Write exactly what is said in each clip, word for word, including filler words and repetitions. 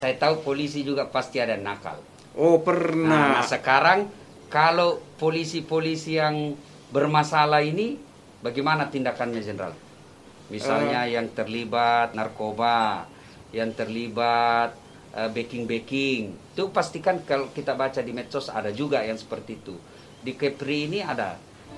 Saya tahu polisi juga pasti ada nakal. Oh, pernah. Nah, sekarang kalau polisi-polisi yang bermasalah ini, bagaimana tindakannya, Jenderal? Misalnya uh, yang terlibat narkoba, yang terlibat uh, backing-backing. Itu pastikan kalau kita baca di medsos ada juga yang seperti itu. Di Kepri ini ada.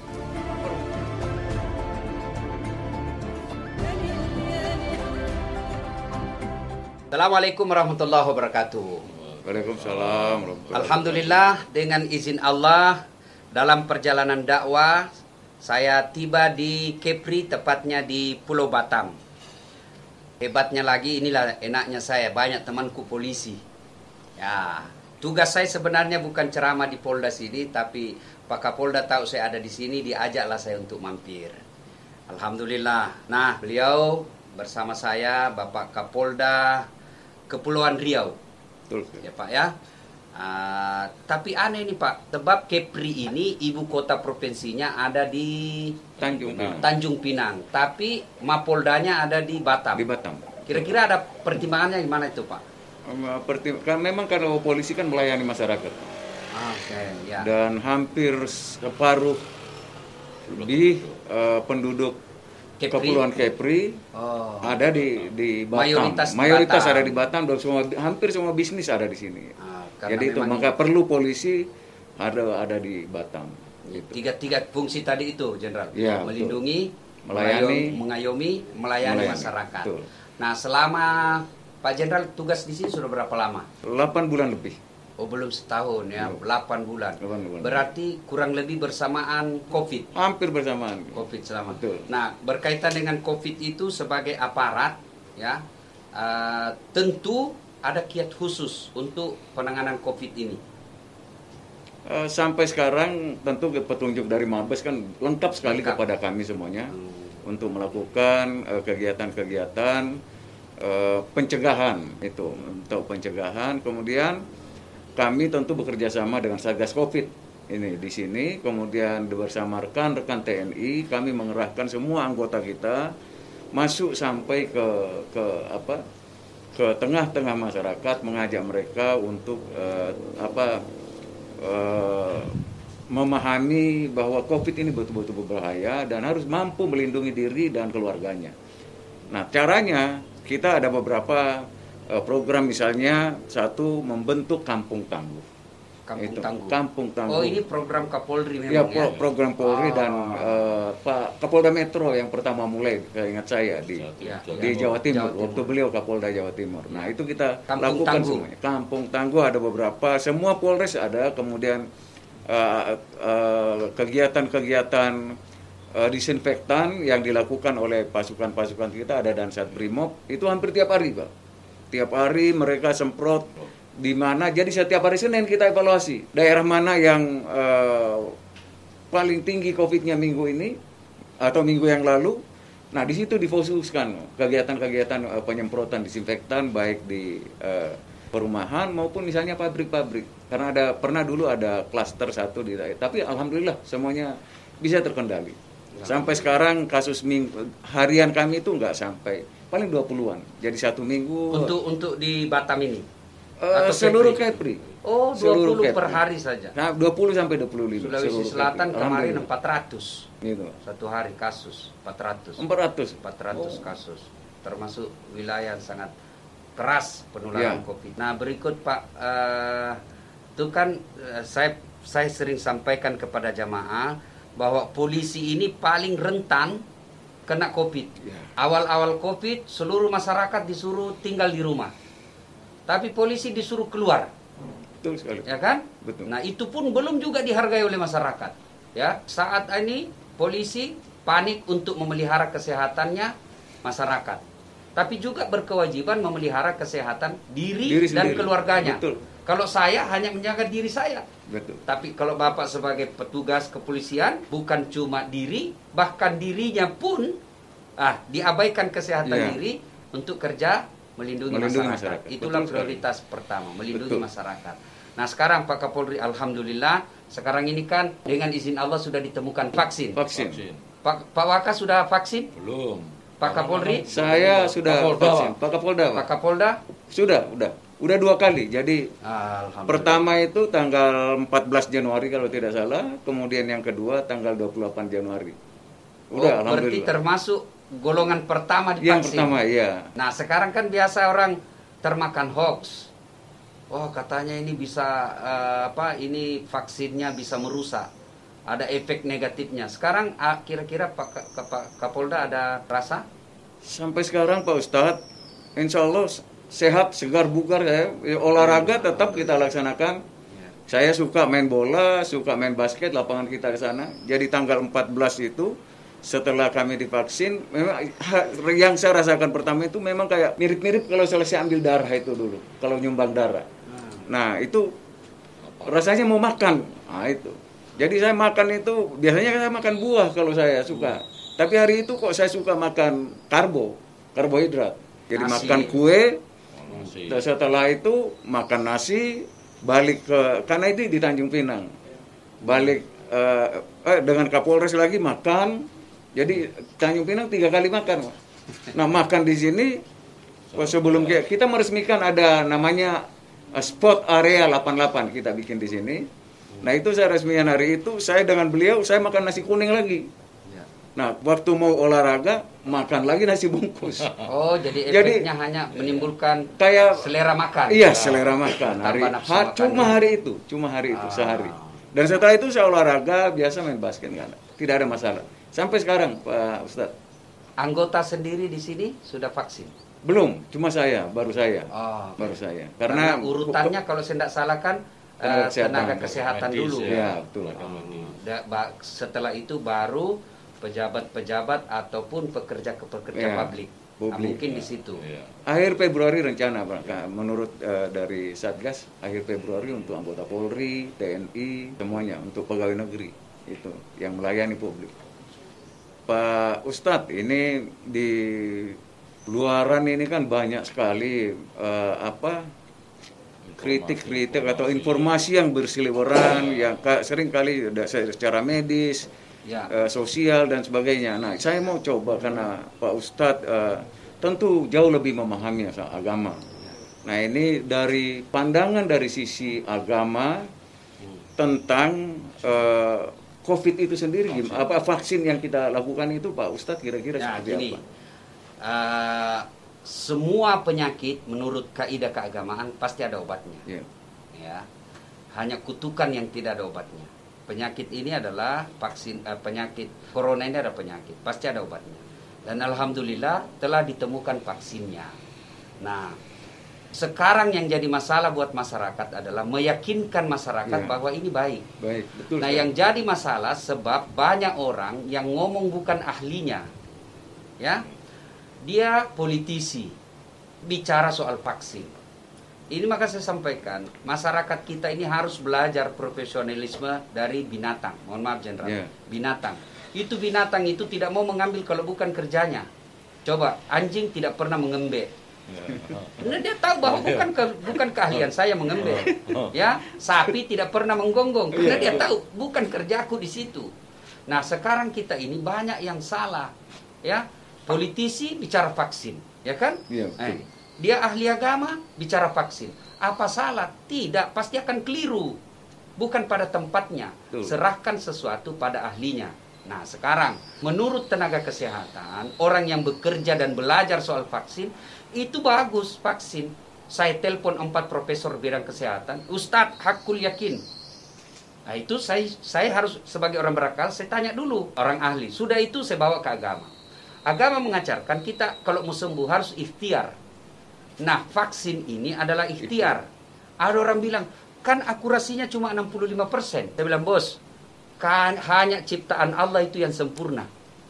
Assalamualaikum warahmatullahi wabarakatuh. Waalaikumsalam warahmatullahi. Alhamdulillah, dengan izin Allah, dalam perjalanan dakwah saya tiba di Kepri, tepatnya di Pulau Batam. Hebatnya lagi, inilah enaknya saya, banyak temanku polisi. Ya, tugas saya sebenarnya bukan ceramah di Polda sini, tapi Pak Kapolda tahu saya ada di sini, diajaklah saya untuk mampir. Alhamdulillah. Nah, beliau bersama saya, Bapak Kapolda Kepulauan Riau. Betul. Ya Pak ya. Uh, tapi aneh nih Pak, sebab Kepri ini ibu kota provinsinya ada di Tanjung Pinang. Tanjung Pinang, tapi Mapoldanya ada di Batam. Di Batam. Kira-kira ada pertimbangannya gimana itu Pak? Pertim kan memang kalau polisi kan melayani masyarakat. Oke, okay, ya. Dan hampir separuh lebih uh, penduduk Kepri. Kepulauan Kepri oh. ada di di Batam. Mayoritas, Mayoritas Batam. Ada di Batam dan semua hampir semua bisnis ada di sini. Ah, jadi itu maka perlu polisi ada ada di Batam. Gitu. Tiga-tiga fungsi tadi itu, Jenderal. Ya, melindungi, betul. melayani, mengayomi, melayani, melayani masyarakat. Betul. Nah, selama Pak Jenderal tugas di sini sudah berapa lama? delapan bulan lebih. Oh, belum setahun ya, delapan bulan. delapan bulan. Berarti kurang lebih bersamaan COVID. Hampir bersamaan. COVID selama. Betul. Nah, berkaitan dengan COVID itu sebagai aparat, ya, uh, tentu ada kiat khusus untuk penanganan COVID ini. Uh, sampai sekarang tentu petunjuk dari Mabes kan lengkap sekali lengkap. kepada kami semuanya hmm. untuk melakukan uh, kegiatan-kegiatan uh, pencegahan itu, untuk pencegahan. Kemudian kami tentu bekerja sama dengan Satgas Covid ini di sini, kemudian bersama rekan-rekan T N I kami mengerahkan semua anggota kita masuk sampai ke ke apa ke tengah-tengah masyarakat, mengajak mereka untuk uh, apa uh, memahami bahwa Covid ini betul-betul berbahaya dan harus mampu melindungi diri dan keluarganya. Nah, caranya kita ada beberapa program, misalnya satu membentuk kampung tangguh. Kampung itu, tangguh. Kampung tangguh. Oh, ini program Kapolri memang ya? Ya, program Polri oh. dan uh, Pak Kapolda Metro yang pertama mulai, ingat saya di ya, di ya, Jawa Timur, Jawa Timur. Waktu beliau Kapolda Jawa Timur. Nah, itu kita kampung lakukan tangguh. semuanya. Kampung tangguh ada beberapa, semua Polres ada, kemudian uh, uh, kegiatan-kegiatan uh, disinfektan yang dilakukan oleh pasukan-pasukan kita ada Dansat Brimob, itu hampir tiap hari, Pak. Tiap hari mereka semprot di mana, jadi setiap hari Senin kita evaluasi daerah mana yang uh, paling tinggi COVID-nya minggu ini atau minggu yang lalu. Nah, di situ difokuskan kegiatan-kegiatan uh, penyemprotan disinfektan baik di uh, perumahan maupun misalnya pabrik-pabrik. Karena ada pernah dulu ada klaster satu di daerah, tapi alhamdulillah semuanya bisa terkendali. Sampai sekarang kasus minggu, harian kami itu nggak sampai, paling dua puluhan. Jadi satu minggu. Untuk untuk di Batam ini? Uh, Atau seluruh Kepri. Oh, dua puluh per hari saja. Nah, dua puluh sampai dua puluh lima. Sulawesi Selatan kemarin empat ratus. Gitu. Satu hari kasus empat ratus. empat ratus. empat ratus oh. kasus. Termasuk wilayah yang sangat keras penularan ya. COVID. Nah, berikut Pak, uh, itu kan uh, saya saya sering sampaikan kepada jamaah bahwa polisi ini paling rentan kena COVID. Ya. Awal-awal COVID, seluruh masyarakat disuruh tinggal di rumah. Tapi polisi disuruh keluar. Betul sekali. Ya kan? Betul. Nah, itu pun belum juga dihargai oleh masyarakat. Ya, saat ini polisi panik untuk memelihara kesehatannya masyarakat. Tapi juga berkewajiban memelihara kesehatan diri, diri dan keluarganya. Betul. Kalau saya hanya menjaga diri saya. Betul. Tapi kalau Bapak sebagai petugas kepolisian, bukan cuma diri, bahkan dirinya pun ah diabaikan kesehatan ya. diri untuk kerja melindungi, melindungi masyarakat. masyarakat. Itulah Betul prioritas sekali. pertama, melindungi Betul. masyarakat. Nah, sekarang Pak Kapolri, alhamdulillah, sekarang ini kan dengan izin Allah sudah ditemukan vaksin. Vaksin. Pak Pak Waka sudah vaksin? Belum. Pak Kapolri? Saya sudah Kapolda. vaksin. Pak Kapolda. Pak Kapolda? Sudah, sudah. Udah dua kali. Jadi Alhamdulillah. pertama itu tanggal empat belas Januari kalau tidak salah, kemudian yang kedua tanggal dua puluh delapan Januari. Udah, Oh, berarti alhamdulillah. termasuk golongan pertama divaksin. Yang pertama, iya. Nah, sekarang kan biasa orang termakan hoax. Oh, katanya ini bisa eh, apa? Ini vaksinnya bisa merusak. Ada efek negatifnya. Sekarang ah, kira-kira Pak Ka- Ka- Pak Kapolda ada rasa? Sampai sekarang Pak Ustadz, insya Allah sehat, segar, bugar ya. Olahraga tetap kita laksanakan. Saya suka main bola, suka main basket, lapangan kita di sana. Jadi tanggal empat belas itu setelah kami divaksin, memang ha- yang saya rasakan pertama itu memang kayak mirip-mirip kalau selesai ambil darah itu dulu, kalau nyumbang darah. Nah, itu rasanya mau makan. Nah, itu. Jadi saya makan itu biasanya saya makan buah kalau saya suka. Tapi hari itu kok saya suka makan karbo, karbohidrat. Jadi Nasi. makan kue, Nasi. dan setelah itu makan nasi, balik ke karena itu di Tanjung Pinang. Balik eh, eh, dengan Kapolres lagi makan. Jadi Tanjung Pinang tiga kali makan. Pak. Nah, makan di sini oh, sebelum kita, kita meresmikan ada namanya eh, spot area delapan puluh delapan kita bikin di sini. Nah, itu saya resmikan hari itu, saya dengan beliau saya makan nasi kuning lagi. Ya. Nah, waktu mau olahraga makan lagi nasi bungkus. Oh, jadi Jadi- efeknya hanya menimbulkan Kayak selera makan. Iya, selera makan. Hari, Tambah nafsu ha- makan cuma ya. hari itu, cuma hari itu Ah. sehari. Dan setelah itu saya olahraga, biasa main basket nggak ada. Tidak ada masalah. Sampai sekarang, Pak Ustadz. Anggota sendiri di sini sudah vaksin. Belum, cuma saya, baru saya. Oh, Baru saya. karena, Karena, urutannya kalau saya tidak salah kan Tenaga eh, kesehatan. tenaga kesehatan Medis, dulu. ya, betul. Da- ba- setelah itu baru pejabat-pejabat ataupun pekerja-pekerja Ya, publik. Nah, publik, mungkin ya. di situ. Iya. Akhir Februari rencana, Pak. Nah, menurut eh, dari Satgas, akhir Februari untuk anggota Polri, T N I, semuanya untuk pegawai negeri itu yang melayani publik. Pak Ustadz, ini di luaran ini kan banyak sekali eh, apa kritik-kritik atau informasi yang berseliweran, yang ka- sering kali ada secara medis, Ya. eh, sosial dan sebagainya. Nah, saya mau coba karena Pak Ustadz eh, tentu jauh lebih memahami soal agama. Nah, ini dari pandangan dari sisi agama tentang eh, COVID itu sendiri, gimana? Apa vaksin yang kita lakukan itu, Pak Ustadz kira-kira Ya, seperti gini. apa? Eh, semua penyakit menurut kaidah keagamaan pasti ada obatnya. Ya. Ya. Hanya kutukan yang tidak ada obatnya. Penyakit ini adalah vaksin eh, penyakit corona ini ada penyakit, pasti ada obatnya. Dan alhamdulillah telah ditemukan vaksinnya. Nah, sekarang yang jadi masalah buat masyarakat adalah meyakinkan masyarakat Ya. bahwa ini baik. Baik, betul. Nah, Ustadz. yang jadi masalah sebab banyak orang yang ngomong bukan ahlinya. Ya. Dia politisi bicara soal vaksin. Ini maka saya sampaikan, masyarakat kita ini harus belajar profesionalisme dari binatang. Mohon maaf Jenderal. Ya. Binatang. Itu binatang itu tidak mau mengambil kalau bukan kerjanya. Coba, anjing tidak pernah mengembe. Karena dia tahu bahwa bukan ke- bukan keahlian saya mengembe. Ya, sapi tidak pernah menggonggong karena dia tahu bukan kerjaku di situ. Nah, sekarang kita ini banyak yang salah. Ya, politisi bicara vaksin, ya kan? Iya, betul. Eh, dia ahli agama bicara vaksin. Apa salah? Tidak, pasti akan keliru. Bukan pada tempatnya. Betul. Serahkan sesuatu pada ahlinya. Nah, sekarang menurut tenaga kesehatan, orang yang bekerja dan belajar soal vaksin itu bagus vaksin. Saya telepon empat profesor bidang kesehatan, Ustadz hakul yakin. Nah, itu saya saya harus sebagai orang berakal saya tanya dulu orang ahli. Sudah itu saya bawa ke agama. Agama mengajarkan kita kalau mau sembuh harus ikhtiar. Nah, vaksin ini adalah ikhtiar. Ada orang bilang, kan akurasinya cuma enam puluh lima persen. Saya bilang, bos, kan hanya ciptaan Allah itu yang sempurna.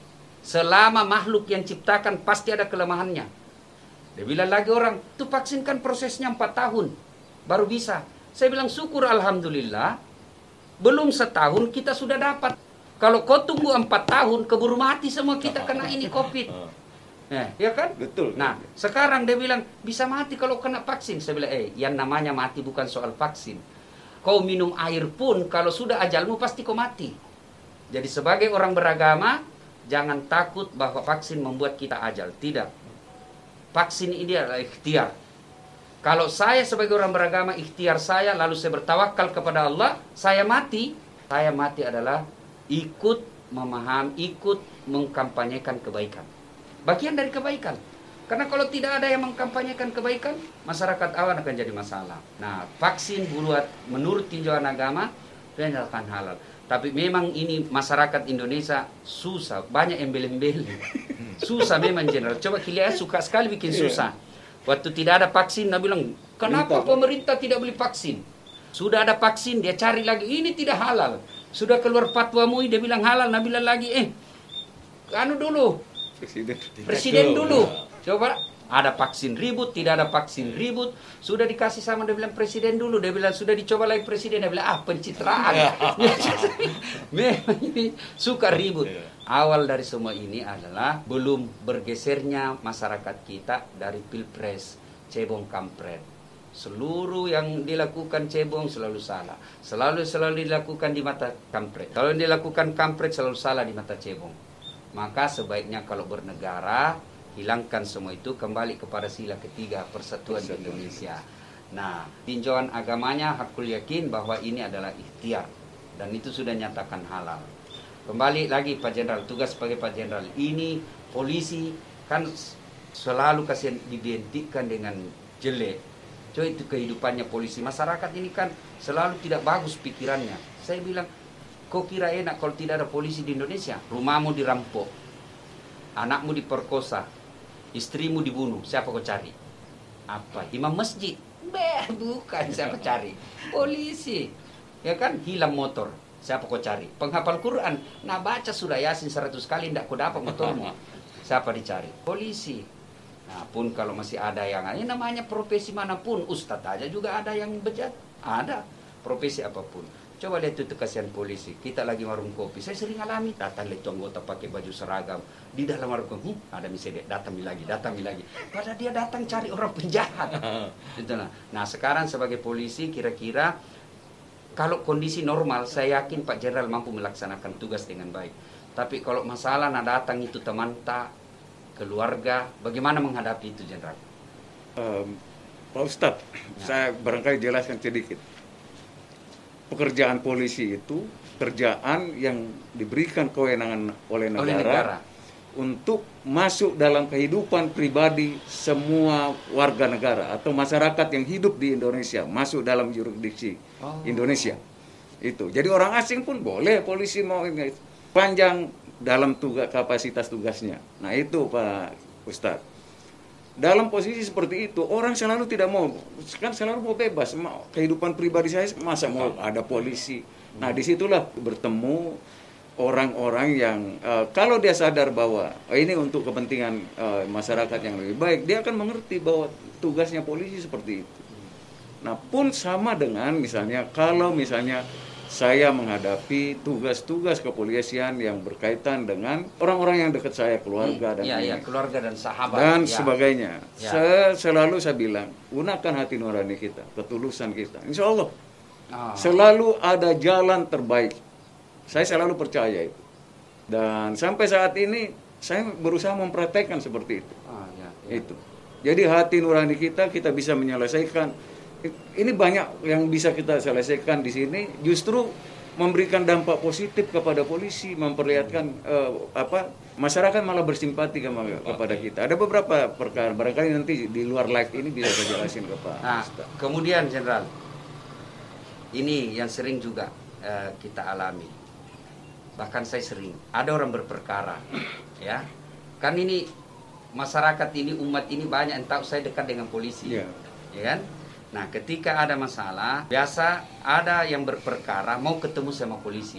Selama makhluk yang ciptakan pasti ada kelemahannya. Dia bilang lagi orang, itu vaksin kan prosesnya empat tahun. Baru bisa. Saya bilang, syukur Alhamdulillah. Belum setahun kita sudah dapat. Kalau kau tunggu empat tahun, keburu mati semua kita kena ini COVID. Eh, ya kan? Betul. Nah, sekarang dia bilang, bisa mati kalau kena vaksin. Saya bilang, eh, yang namanya mati bukan soal vaksin. Kau minum air pun, kalau sudah ajalmu pasti kau mati. Jadi sebagai orang beragama, jangan takut bahwa vaksin membuat kita ajal. Tidak. Vaksin ini adalah ikhtiar. Kalau saya sebagai orang beragama, ikhtiar saya, lalu saya bertawakal kepada Allah, saya mati. Saya mati adalah ikut memahami, ikut mengkampanyekan kebaikan. Bagian dari kebaikan. Karena kalau tidak ada yang mengkampanyekan kebaikan, masyarakat awam akan jadi masalah. Nah, vaksin buat menurut tinjauan agama, dinyatakan halal. Tapi memang ini masyarakat Indonesia susah, banyak embel-embel. Susah memang general. Coba kita suka sekali bikin susah. Waktu tidak ada vaksin, dia bilang, kenapa pemerintah tidak beli vaksin? Sudah ada vaksin, dia cari lagi, ini tidak halal. Sudah keluar fatwa M U I, dia bilang halal. Dia bilang lagi, eh, anu dulu, presiden, presiden dulu. Coba, ada vaksin ribut, tidak ada vaksin ribut. Sudah dikasih sama, dia bilang presiden dulu. Dia bilang, sudah dicoba lagi presiden. Dia bilang, ah pencitraan. Memang ini suka ribut. Awal dari semua ini adalah belum bergesernya masyarakat kita dari pilpres cebong kampret. Seluruh yang dilakukan cebong selalu salah. Selalu selalu dilakukan di mata kampret. Kalau yang dilakukan kampret selalu salah di mata cebong. Maka sebaiknya kalau bernegara, hilangkan semua itu, kembali kepada sila ketiga persatuan di Indonesia. Nah, tinjauan agamanya hakul yakin bahwa ini adalah ikhtiar. Dan itu sudah nyatakan halal. Kembali lagi Pak Jenderal, tugas sebagai Pak Jenderal. Ini polisi kan selalu kasih dibentikan dengan jelek. Coba itu kehidupannya polisi. Masyarakat ini kan selalu tidak bagus pikirannya. Saya bilang, kau kira enak kalau tidak ada polisi di Indonesia? Rumahmu dirampok, anakmu diperkosa, istrimu dibunuh. Siapa kau cari? Apa? Imam masjid? Beh, bukan siapa cari. Polisi. Ya kan? Hilang motor. Siapa kau cari? Penghafal Quran. Nah, baca surah Yasin seratus kali tidak kau dapat motormu. Siapa dicari? Polisi. Nah, pun kalau masih ada yang ini namanya profesi manapun, ustadz aja juga ada yang bejat. Ada profesi apapun. Coba lihat itu kasihan polisi. Kita lagi warung kopi. Saya sering alami. Datang lihat anggota pakai baju seragam. Di dalam warung kopi, hmm, ada misalnya datang lagi, datang lagi. Padahal dia datang cari orang penjahat. Itulah. Nah, sekarang sebagai polisi kira-kira kalau kondisi normal, saya yakin Pak Jenderal mampu melaksanakan tugas dengan baik. Tapi kalau masalah nah datang itu teman tak, keluarga, bagaimana menghadapi itu Jenderal? Um, Pak Ustadz, ya. Saya barangkali jelaskan sedikit. Pekerjaan polisi itu kerjaan yang diberikan kewenangan oleh negara, oleh negara untuk masuk dalam kehidupan pribadi semua warga negara atau masyarakat yang hidup di Indonesia, masuk dalam jurisdiksi oh. Indonesia. Itu. Jadi orang asing pun boleh polisi mau ini panjang dalam tugas kapasitas tugasnya. Nah, itu Pak Ustadz. Dalam posisi seperti itu, orang selalu tidak mau, kan selalu mau bebas. Kehidupan pribadi saya masa mau ada polisi. Nah, disitulah bertemu orang-orang yang uh, kalau dia sadar bahwa oh, ini untuk kepentingan uh, masyarakat yang lebih baik, dia akan mengerti bahwa tugasnya polisi seperti itu. Nah, pun sama dengan misalnya kalau misalnya saya menghadapi tugas-tugas kepolisian yang berkaitan dengan orang-orang yang dekat saya, keluarga dan ya, ya, keluarga dan sahabat dan ya. sebagainya. Ya. Saya selalu saya bilang, gunakan hati nurani kita, ketulusan kita. Insya Allah oh. selalu ada jalan terbaik. Saya selalu percaya itu. Dan sampai saat ini saya berusaha mempraktekkan seperti itu. Oh, ya, ya. Itu. Jadi hati nurani kita kita bisa menyelesaikan. Ini banyak yang bisa kita selesaikan di sini. Justru memberikan dampak positif kepada polisi, memperlihatkan uh, apa masyarakat malah bersimpati kepada kita. Ada beberapa perkara. Barangkali nanti di luar live ini bisa saya jelasin ke Pak. Nah, kemudian Jenderal, ini yang sering juga uh, kita alami. Bahkan saya sering ada orang berperkara, ya kan ini masyarakat ini umat ini banyak yang tahu saya dekat dengan polisi, yeah. ya kan? Nah ketika ada masalah biasa ada yang berperkara mau ketemu sama polisi,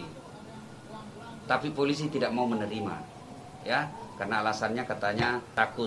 tapi polisi tidak mau menerima, ya karena alasannya katanya takut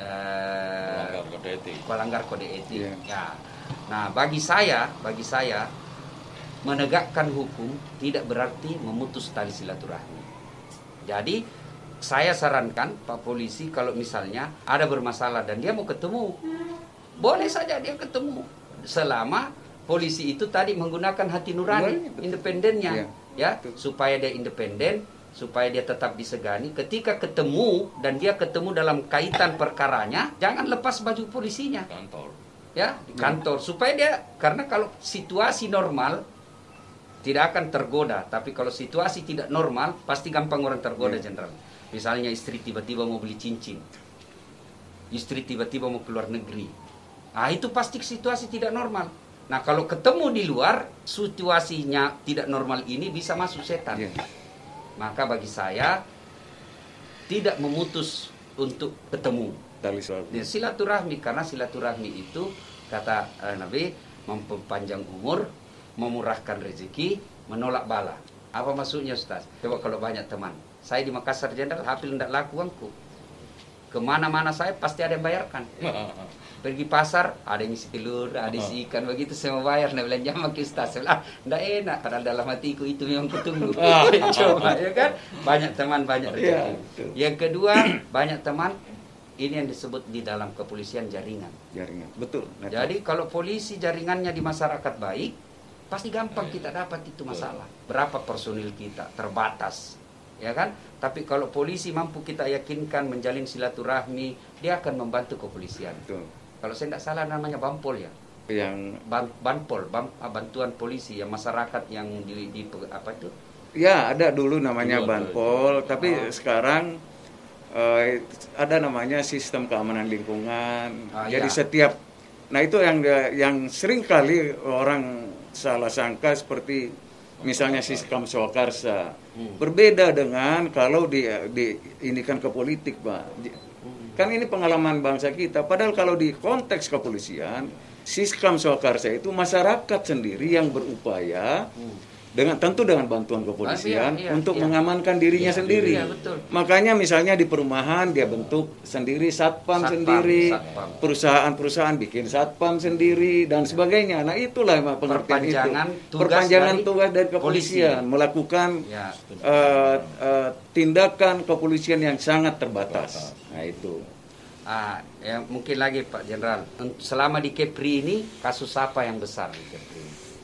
eh, pelanggar kode etik. Pelanggar kode etik. Yeah. Ya. Nah bagi saya, bagi saya menegakkan hukum tidak berarti memutus tali silaturahmi. Jadi saya sarankan Pak Polisi kalau misalnya ada bermasalah dan dia mau ketemu, boleh saja dia ketemu. Selama polisi itu tadi menggunakan hati nurani, betul. Independennya, ya, ya supaya dia independen, supaya dia tetap disegani. Ketika ketemu dan dia ketemu dalam kaitan perkaranya, jangan lepas baju polisinya. Kantor. ya di kantor supaya dia, karena kalau situasi normal tidak akan tergoda, tapi kalau situasi tidak normal pasti gampang orang tergoda, Jenderal. Misalnya istri tiba-tiba mau beli cincin, istri tiba-tiba mau keluar negeri, ah itu pasti situasi tidak normal. Nah kalau ketemu di luar situasinya tidak normal ini bisa masuk setan. Yeah. Maka bagi saya tidak memutus untuk ketemu. Ya, silaturahmi, karena silaturahmi itu kata uh, Nabi memperpanjang umur, memurahkan rezeki, menolak bala. Apa maksudnya, Ustaz? Coba kalau banyak teman. Saya di Makassar, Jenderal, hafil tidak laku uangku. Kemana-mana saya pasti ada yang bayarkan. Pergi pasar, ada yang isi telur, ada isi ikan, begitu saya mau bayar. Nah, belanja sama Ustaz. Saya bilang, tidak enak, padahal dalam hatiku itu memang kutunggu. Coba, ya kan? Banyak teman, banyak rezeki. Yang kedua, banyak teman. Ini yang disebut di dalam kepolisian jaringan. Jaringan, betul. Jadi kalau polisi jaringannya di masyarakat baik, pasti gampang kita dapat itu masalah. Berapa personil kita terbatas, ya kan? Tapi kalau polisi mampu kita yakinkan menjalin silaturahmi, dia akan membantu kepolisian. Betul. Kalau saya tidak salah namanya Bampol ya. Yang Ban, Banpol, Bam, bantuan polisi yang masyarakat yang di, di apa itu? Ya ada dulu namanya dulu, Banpol, dulu. Tapi oh. sekarang Uh, ada namanya sistem keamanan lingkungan. Ah, Jadi iya. setiap, nah itu yang yang sering kali orang salah sangka seperti misalnya sistem swakarsa. Hmm. Berbeda dengan kalau di, di ini kan ke politik, Pak. Kan ini pengalaman bangsa kita. Padahal kalau di konteks kepolisian, sistem swakarsa itu masyarakat sendiri yang berupaya. Hmm. Dengan tentu dengan bantuan kepolisian ah, iya, iya, untuk iya. mengamankan dirinya iya, sendiri. Iya, betul. Makanya misalnya di perumahan dia bentuk sendiri satpam, satpam sendiri, satpam. Perusahaan-perusahaan bikin satpam sendiri dan sebagainya. Nah itulah pengertian itu. Tugas Perpanjangan dari tugas dari kepolisian polisi. Melakukan ya, uh, uh, tindakan kepolisian yang sangat terbatas. Nah itu. Ah, ya, mungkin lagi Pak Jenderal. Selama di Kepri ini kasus apa yang besar di Kepri?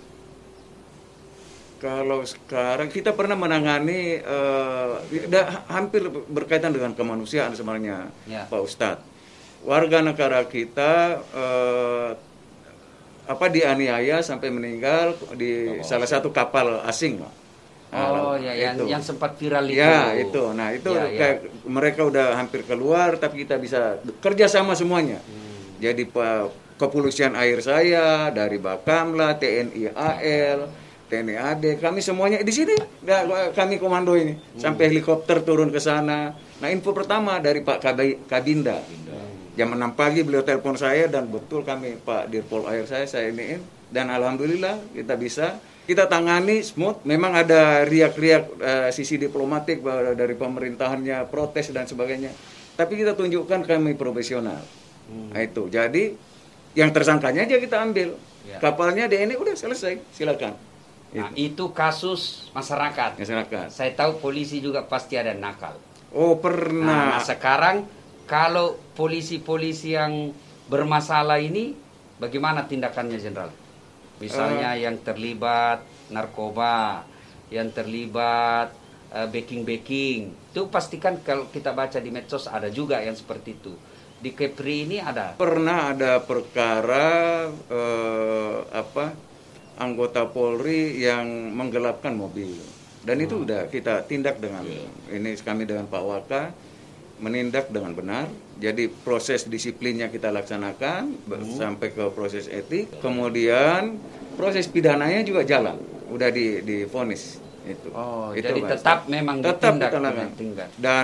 Kalau sekarang kita pernah menangani uh, hampir berkaitan dengan kemanusiaan sebenarnya, ya. Pak Ustadz. Warga negara kita uh, apa dianiaya sampai meninggal di oh, salah oh. satu kapal asing. Oh ya, yang, yang sempat viral itu. Ya itu, nah itu ya, kayak ya. mereka udah hampir keluar, tapi kita bisa kerjasama semuanya. Hmm. Jadi Pak Kepolisian Air saya dari Bakamla, T N I A L. T N I A D, kami semuanya di sini, kami komando ini, hmm. sampai helikopter turun ke sana. Nah info pertama dari Pak Kabinda, hmm. jam enam pagi beliau telepon saya dan betul kami Pak Dirpol Air saya, saya iniin dan alhamdulillah kita bisa, kita tangani smooth. Memang ada riak-riak uh, sisi diplomatik dari pemerintahannya, protes dan sebagainya, tapi kita tunjukkan kami profesional. Hmm. Nah itu, jadi yang tersangkanya aja kita ambil, ya. Kapalnya D N I udah selesai, silakan. Nah, itu kasus masyarakat. Masyarakat. Saya tahu polisi juga pasti ada nakal. Oh, pernah. Nah, sekarang kalau polisi-polisi yang bermasalah ini, bagaimana tindakannya, Jenderal? Misalnya uh, yang terlibat narkoba, yang terlibat uh, backing-backing. Itu pastikan kalau kita baca di medsos ada juga yang seperti itu. Di Kepri ini ada. Pernah ada perkara uh, apa? anggota Polri yang menggelapkan mobil dan hmm. itu udah kita tindak dengan yeah. ini kami dengan Pak Waka menindak dengan benar. Jadi proses disiplinnya kita laksanakan hmm. sampai ke proses etik, kemudian proses pidananya juga jalan, udah di divonis itu. Oh, itu jadi tetap memang tetap ditindak. Dan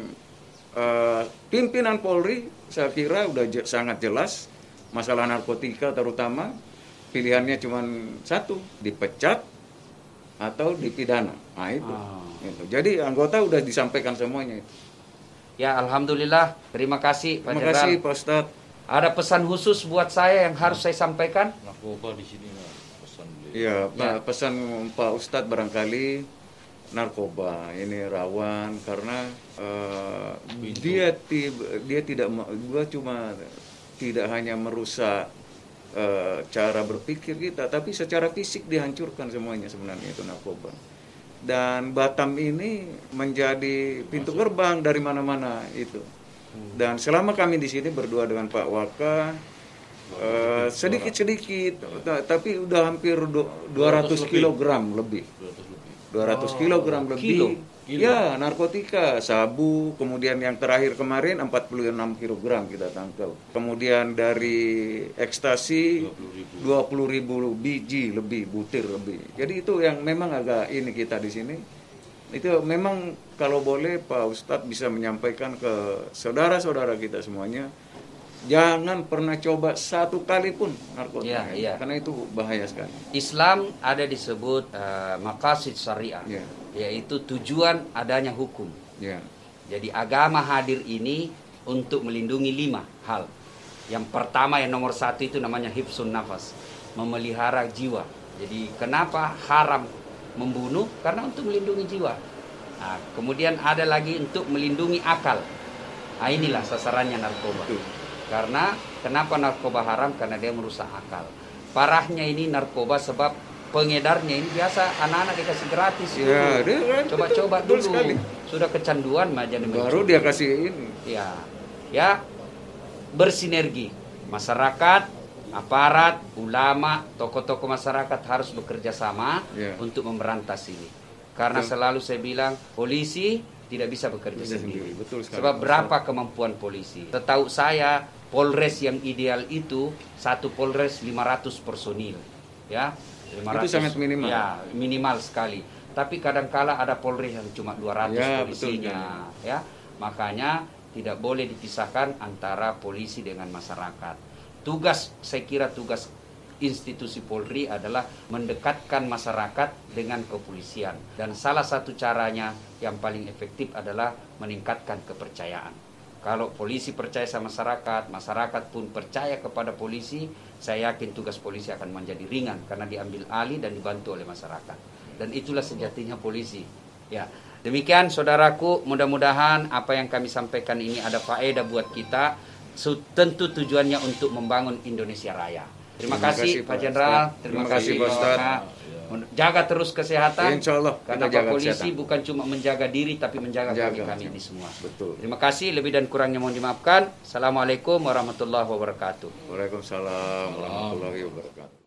uh, pimpinan Polri saya kira udah je, sangat jelas masalah narkotika terutama. Pilihannya cuma satu, dipecat atau dipidana. Nah itu. Oh. Itu. Jadi anggota udah disampaikan semuanya itu. Ya alhamdulillah, terima kasih Pak Terima kasih Pak Ustadz. Ada pesan khusus buat saya yang harus saya sampaikan? Narkoba di sini pesan. Iya, ya. Pesan Pak Ustadz barangkali narkoba ini rawan karena uh, dia tiba, dia tidak gua cuma tidak hanya merusak Uh, cara berpikir kita, tapi secara fisik dihancurkan semuanya sebenarnya itu narkoba. Dan Batam ini menjadi pintu gerbang dari mana-mana itu. Dan selama kami di sini berdua dengan Pak Waka, Uh, sedikit-sedikit, ta- tapi udah hampir du- dua ratus kilogram lebih. dua ratus kilogram lebih. Kilo. Kilo. Ya, narkotika, sabu, kemudian yang terakhir kemarin empat puluh enam kilogram kita tangkap. Kemudian dari ekstasi dua puluh ribu biji lebih, butir lebih. Jadi itu yang memang agak ini kita di sini. Itu memang kalau boleh Pak Ustadz bisa menyampaikan ke saudara-saudara kita semuanya, jangan pernah coba satu kali pun narkotika, Ya, ya. karena itu bahaya sekali. Islam ada disebut uh, maqasid syariah, Ya. yaitu tujuan adanya hukum. Ya, Jadi agama hadir ini untuk melindungi lima hal. Yang pertama, yang nomor satu itu namanya hifsun nafas, memelihara jiwa. Jadi kenapa haram membunuh? Karena untuk melindungi jiwa. Nah, kemudian ada lagi untuk melindungi akal. Nah, inilah sasarannya narkoba. betul. Karena kenapa narkoba haram? Karena dia merusak akal. Parahnya ini narkoba sebab pengedarnya ini biasa anak-anak dikasih gratis. Ya, dulu. dia kan Coba-coba betul dulu. sekali. Sudah kecanduan aja Baru dia kasih ini. Ya, ya bersinergi masyarakat, aparat, ulama, tokoh-tokoh masyarakat harus bekerja sama Ya. untuk memberantas ini. Karena Betul. selalu saya bilang polisi tidak bisa bekerja Bisa sendiri. sendiri, betul sekali. Sebab berapa kemampuan polisi? Setahu saya Polres yang ideal itu satu Polres lima ratus personil, ya. lima ratus, Itu sangat minimal. Ya, minimal sekali. Tapi kadangkala ada Polres yang cuma dua ratus Ya, betul polisinya, ya. Makanya tidak boleh dipisahkan antara polisi dengan masyarakat. Tugas, saya kira tugas institusi Polri adalah mendekatkan masyarakat dengan kepolisian. Dan salah satu caranya yang paling efektif adalah meningkatkan kepercayaan. Kalau polisi percaya sama masyarakat, masyarakat pun percaya kepada polisi, saya yakin tugas polisi akan menjadi ringan karena diambil alih dan dibantu oleh masyarakat. Dan itulah sejatinya polisi. Ya, demikian saudaraku, mudah-mudahan apa yang kami sampaikan ini ada faedah buat kita. So, tentu tujuannya untuk membangun Indonesia Raya. Terima, Terima kasih, kasih, Pak Pak Jenderal. Ustadz. Terima, Terima kasih kasih, Pak Pak Ustadz. Waka. Jaga terus kesehatan. Insya Allah kita Karena Pak jaga polisi kesehatan. bukan cuma menjaga diri tapi menjaga Jaga, kami-kami siap. ini semua. Betul. Terima kasih, lebih dan kurangnya mohon dimaafkan. Assalamualaikum warahmatullahi wabarakatuh. Waalaikumsalam warahmatullahi wabarakatuh.